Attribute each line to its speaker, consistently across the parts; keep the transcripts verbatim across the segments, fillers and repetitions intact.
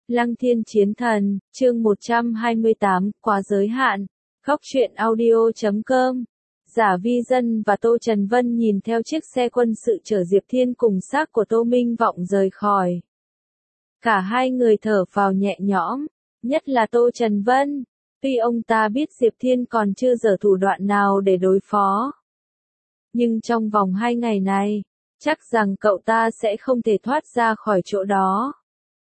Speaker 1: Lăng Thiên Chiến Thần, chương một trăm hai mươi tám, quá giới hạn. Góc truyện audio chấm com. Giả Vi Dân và Tô Trần Vân nhìn theo chiếc xe quân sự chở Diệp Thiên cùng xác của Tô Minh Vọng rời khỏi. Cả hai người thở phào nhẹ nhõm, nhất là Tô Trần Vân, tuy ông ta biết Diệp Thiên còn chưa giở thủ đoạn nào để đối phó. Nhưng trong vòng hai ngày này, chắc rằng cậu ta sẽ không thể thoát ra khỏi chỗ đó.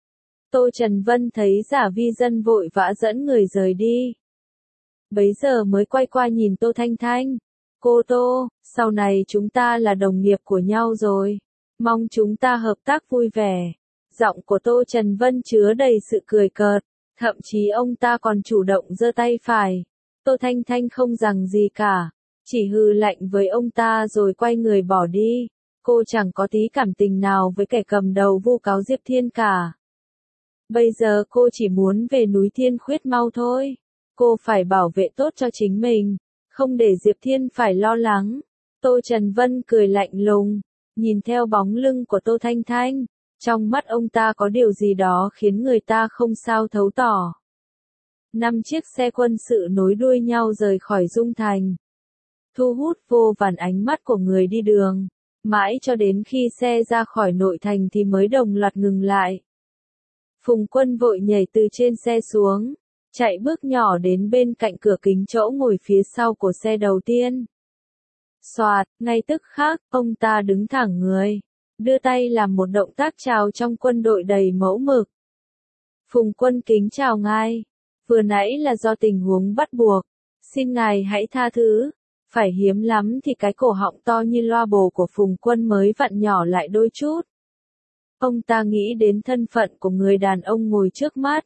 Speaker 1: Tô Trần Vân thấy Giả Vi Dân vội vã dẫn người rời đi. Bấy giờ mới quay qua nhìn Tô Thanh Thanh. Cô Tô, sau này chúng ta là đồng nghiệp của nhau rồi. Mong chúng ta hợp tác vui vẻ. Giọng của Tô Trần Vân chứa đầy sự cười cợt. Thậm chí ông ta còn chủ động giơ tay phải. Tô Thanh Thanh không rằng gì cả. Chỉ hừ lạnh với ông ta rồi quay người bỏ đi. Cô chẳng có tí cảm tình nào với kẻ cầm đầu vu cáo Diệp Thiên cả. Bây giờ cô chỉ muốn về núi Thiên Khuyết mau thôi. Cô phải bảo vệ tốt cho chính mình, không để Diệp Thiên phải lo lắng. Tô Trần Vân cười lạnh lùng, nhìn theo bóng lưng của Tô Thanh Thanh. Trong mắt ông ta có điều gì đó khiến người ta không sao thấu tỏ. Năm chiếc xe quân sự nối đuôi nhau rời khỏi Dung Thành. Thu hút vô vàn ánh mắt của người đi đường. Mãi cho đến khi xe ra khỏi nội thành thì mới đồng loạt ngừng lại. Phùng Quân vội nhảy từ trên xe xuống, chạy bước nhỏ đến bên cạnh cửa kính chỗ ngồi phía sau của xe đầu tiên. Xoạt, ngay tức khắc, ông ta đứng thẳng người, đưa tay làm một động tác chào trong quân đội đầy mẫu mực. Phùng Quân kính chào ngài, vừa nãy là do tình huống bắt buộc, xin ngài hãy tha thứ. Phải hiếm lắm thì cái cổ họng to như loa bồ của Phùng Quân mới vặn nhỏ lại đôi chút. Ông ta nghĩ đến thân phận của người đàn ông ngồi trước mắt.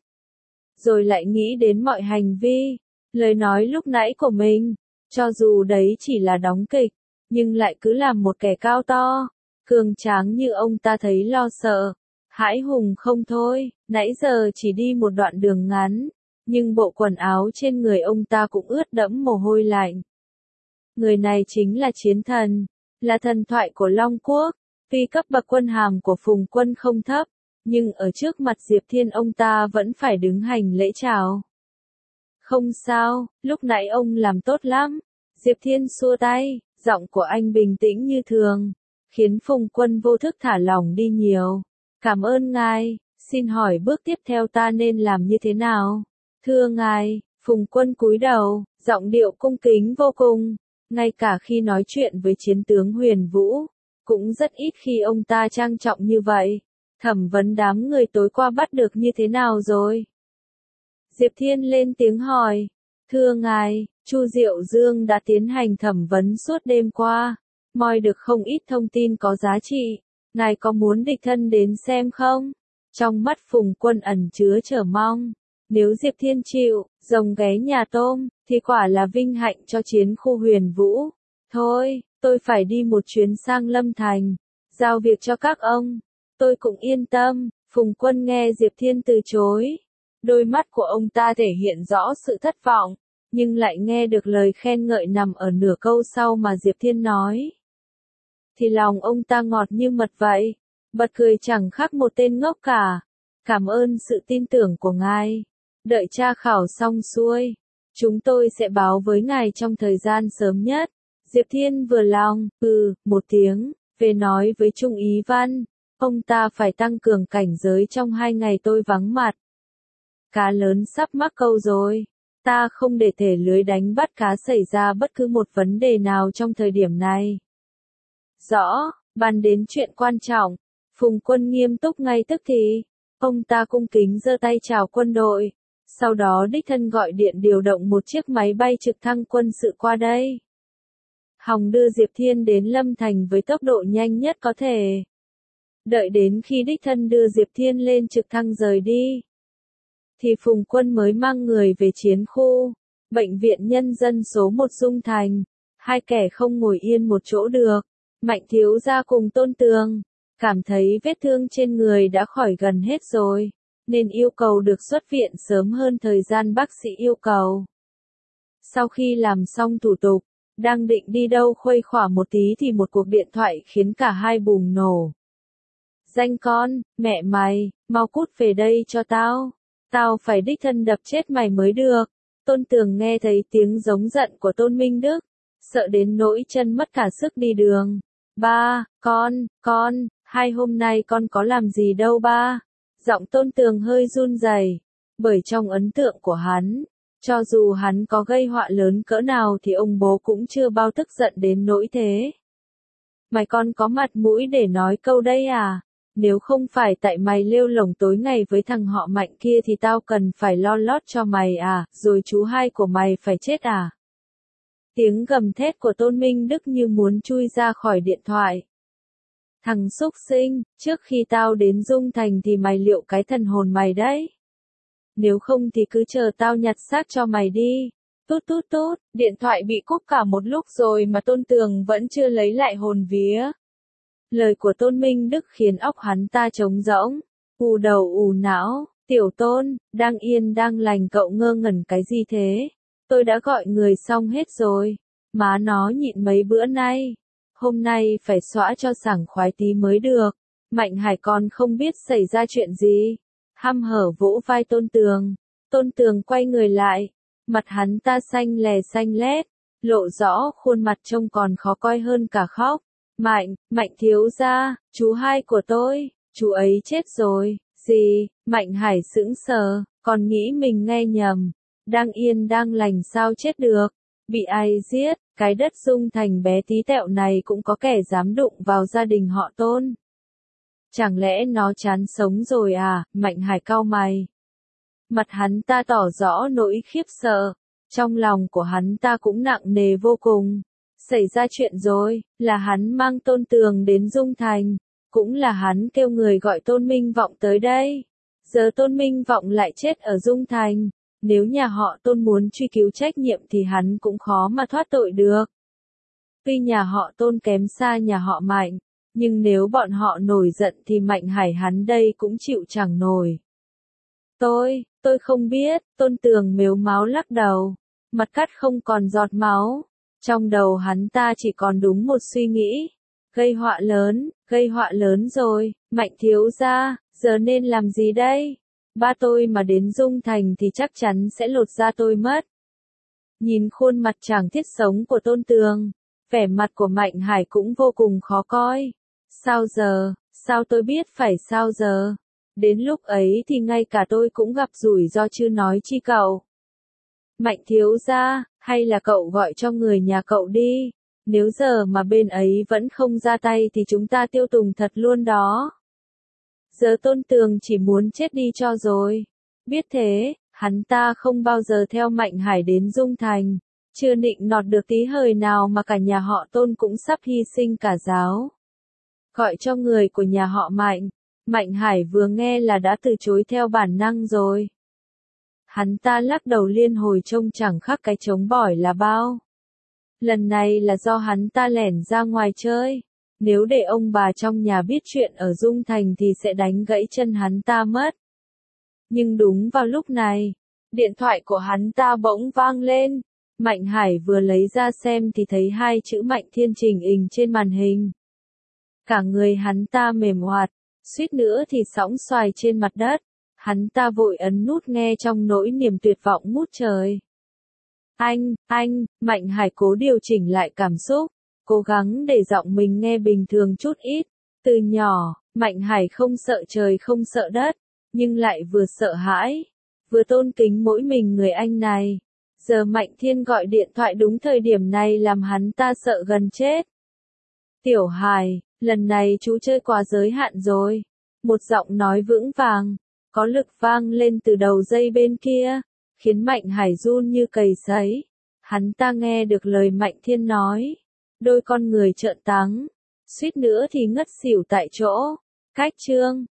Speaker 1: Rồi lại nghĩ đến mọi hành vi, lời nói lúc nãy của mình. Cho dù đấy chỉ là đóng kịch, nhưng lại cứ làm một kẻ cao to, cường tráng như ông ta thấy lo sợ, hãi hùng không thôi. Nãy giờ chỉ đi một đoạn đường ngắn, nhưng bộ quần áo trên người ông ta cũng ướt đẫm mồ hôi lạnh. Người này chính là Chiến Thần, là thần thoại của Long Quốc. Tuy cấp bậc quân hàm của Phùng Quân không thấp, nhưng ở trước mặt Diệp Thiên ông ta vẫn phải đứng hành lễ chào. Không sao, lúc nãy ông làm tốt lắm. Diệp Thiên xua tay, giọng của anh bình tĩnh như thường, khiến Phùng Quân vô thức thả lỏng đi nhiều. Cảm ơn ngài, xin hỏi bước tiếp theo ta nên làm như thế nào? Thưa ngài, Phùng Quân cúi đầu, giọng điệu cung kính vô cùng, ngay cả khi nói chuyện với chiến tướng Huyền Vũ. Cũng rất ít khi ông ta trang trọng như vậy. Thẩm vấn đám người tối qua bắt được như thế nào rồi? Diệp Thiên lên tiếng hỏi. Thưa ngài, Chu Diệu Dương đã tiến hành thẩm vấn suốt đêm qua. Moi được không ít thông tin có giá trị. Ngài có muốn đích thân đến xem không? Trong mắt Phùng Quân ẩn chứa chờ mong. Nếu Diệp Thiên chịu, rồng ghé nhà tôm, thì quả là vinh hạnh cho chiến khu Huyền Vũ. Thôi, tôi phải đi một chuyến sang Lâm Thành, giao việc cho các ông. Tôi cũng yên tâm. Phùng Quân nghe Diệp Thiên từ chối. Đôi mắt của ông ta thể hiện rõ sự thất vọng, nhưng lại nghe được lời khen ngợi nằm ở nửa câu sau mà Diệp Thiên nói. Thì lòng ông ta ngọt như mật vậy, bật cười chẳng khác một tên ngốc cả. Cảm ơn sự tin tưởng của ngài. Đợi tra khảo xong xuôi, chúng tôi sẽ báo với ngài trong thời gian sớm nhất. Diệp Thiên vừa lòng, ừ, một tiếng, về nói với Trung Ý Văn, ông ta phải tăng cường cảnh giới trong hai ngày tôi vắng mặt. Cá lớn sắp mắc câu rồi, ta không để thể lưới đánh bắt cá xảy ra bất cứ một vấn đề nào trong thời điểm này. Rõ, bàn đến chuyện quan trọng, Phùng Quân nghiêm túc ngay tức thì, ông ta cung kính giơ tay chào quân đội, sau đó đích thân gọi điện điều động một chiếc máy bay trực thăng quân sự qua đây. Hòng đưa Diệp Thiên đến Lâm Thành với tốc độ nhanh nhất có thể. Đợi đến khi đích thân đưa Diệp Thiên lên trực thăng rời đi, thì Phùng Quân mới mang người về chiến khu, bệnh viện nhân dân số một Dung Thành. Hai kẻ không ngồi yên một chỗ được. Mạnh thiếu gia cùng Tôn Tường, cảm thấy vết thương trên người đã khỏi gần hết rồi, nên yêu cầu được xuất viện sớm hơn thời gian bác sĩ yêu cầu. Sau khi làm xong thủ tục, đang định đi đâu khuây khỏa một tí thì một cuộc điện thoại khiến cả hai bùng nổ. Danh con, mẹ mày, mau cút về đây cho tao. Tao phải đích thân đập chết mày mới được. Tôn Tường nghe thấy tiếng giống giận của Tôn Minh Đức, sợ đến nỗi chân mất cả sức đi đường. Ba, con, con, hai hôm nay con có làm gì đâu ba. Giọng Tôn Tường hơi run rẩy, bởi trong ấn tượng của hắn, cho dù hắn có gây họa lớn cỡ nào thì ông bố cũng chưa bao tức giận đến nỗi thế. Mày con có mặt mũi để nói câu đây à? Nếu không phải tại mày lêu lổng tối ngày với thằng họ Mạnh kia thì tao cần phải lo lót cho mày à, rồi chú hai của mày phải chết à? Tiếng gầm thét của Tôn Minh Đức như muốn chui ra khỏi điện thoại. Thằng xúc sinh, trước khi tao đến Dung Thành thì mày liệu cái thần hồn mày đấy. Nếu không thì cứ chờ tao nhặt xác cho mày đi. Tút tút tút, điện thoại bị cúp cả một lúc rồi mà Tôn Tường vẫn chưa lấy lại hồn vía. Lời của Tôn Minh Đức khiến óc hắn ta trống rỗng, ù đầu ù não. Tiểu Tôn, đang yên đang lành cậu ngơ ngẩn cái gì thế? Tôi đã gọi người xong hết rồi. Má nó nhịn mấy bữa nay. Hôm nay phải xõa cho sảng khoái tí mới được. Mạnh Hải còn không biết xảy ra chuyện gì. Hăm hở vỗ vai Tôn Tường. Tôn Tường quay người lại. Mặt hắn ta xanh lè xanh lét, lộ rõ khuôn mặt trông còn khó coi hơn cả khóc. Mạnh, Mạnh thiếu gia, chú hai của tôi, chú ấy chết rồi. Gì? Mạnh Hải sững sờ, còn nghĩ mình nghe nhầm. Đang yên đang lành sao chết được? Bị ai giết? Cái đất Dung Thành bé tí tẹo này cũng có kẻ dám đụng vào gia đình họ Tôn. Chẳng lẽ nó chán sống rồi à? Mạnh Hải cau mày. Mặt hắn ta tỏ rõ nỗi khiếp sợ. Trong lòng của hắn ta cũng nặng nề vô cùng. Xảy ra chuyện rồi, là hắn mang Tôn Tường đến Dung Thành. Cũng là hắn kêu người gọi Tôn Minh Vọng tới đây. Giờ Tôn Minh Vọng lại chết ở Dung Thành. Nếu nhà họ Tôn muốn truy cứu trách nhiệm thì hắn cũng khó mà thoát tội được. Tuy nhà họ Tôn kém xa nhà họ Mạnh, nhưng nếu bọn họ nổi giận thì Mạnh Hải hắn đây cũng chịu chẳng nổi. Tôi, tôi không biết, Tôn Tường mếu máo lắc đầu, mặt cắt không còn giọt máu. Trong đầu hắn ta chỉ còn đúng một suy nghĩ. Gây họa lớn, gây họa lớn rồi, Mạnh thiếu gia, giờ nên làm gì đây? Ba tôi mà đến Dung Thành thì chắc chắn sẽ lột da tôi mất. Nhìn khuôn mặt chàng thiết sống của Tôn Tường, vẻ mặt của Mạnh Hải cũng vô cùng khó coi. Sao giờ, sao tôi biết phải sao giờ? Đến lúc ấy thì ngay cả tôi cũng gặp rủi ro chứ nói chi cậu. Mạnh thiếu gia, hay là cậu gọi cho người nhà cậu đi. Nếu giờ mà bên ấy vẫn không ra tay thì chúng ta tiêu tùng thật luôn đó. Giờ Tôn Tường chỉ muốn chết đi cho rồi. Biết thế, hắn ta không bao giờ theo Mạnh Hải đến Dung Thành. Chưa nịnh nọt được tí hời nào mà cả nhà họ Tôn cũng sắp hy sinh cả giáo. Gọi cho người của nhà họ Mạnh. Mạnh Hải vừa nghe là đã từ chối theo bản năng rồi. Hắn ta lắc đầu liên hồi trông chẳng khác cái trống bỏi là bao. Lần này là do hắn ta lẻn ra ngoài chơi. Nếu để ông bà trong nhà biết chuyện ở Dung Thành thì sẽ đánh gãy chân hắn ta mất. Nhưng đúng vào lúc này, điện thoại của hắn ta bỗng vang lên. Mạnh Hải vừa lấy ra xem thì thấy hai chữ Mạnh Thiên trình hình trên màn hình. Cả người hắn ta mềm hoạt, suýt nữa thì sõng xoài trên mặt đất. Hắn ta vội ấn nút nghe trong nỗi niềm tuyệt vọng ngút trời. Anh, anh, Mạnh Hải cố điều chỉnh lại cảm xúc, cố gắng để giọng mình nghe bình thường chút ít. Từ nhỏ, Mạnh Hải không sợ trời không sợ đất, nhưng lại vừa sợ hãi, vừa tôn kính mỗi mình người anh này. Giờ Mạnh Thiên gọi điện thoại đúng thời điểm này làm hắn ta sợ gần chết. Tiểu Hải, lần này chú chơi quá giới hạn rồi. Một giọng nói vững vàng, có lực vang lên từ đầu dây bên kia, khiến Mạnh Hải run như cầy sấy. Hắn ta nghe được lời Mạnh Thiên nói. Đôi con người trợn trắng, suýt nữa thì ngất xỉu tại chỗ. Cách chương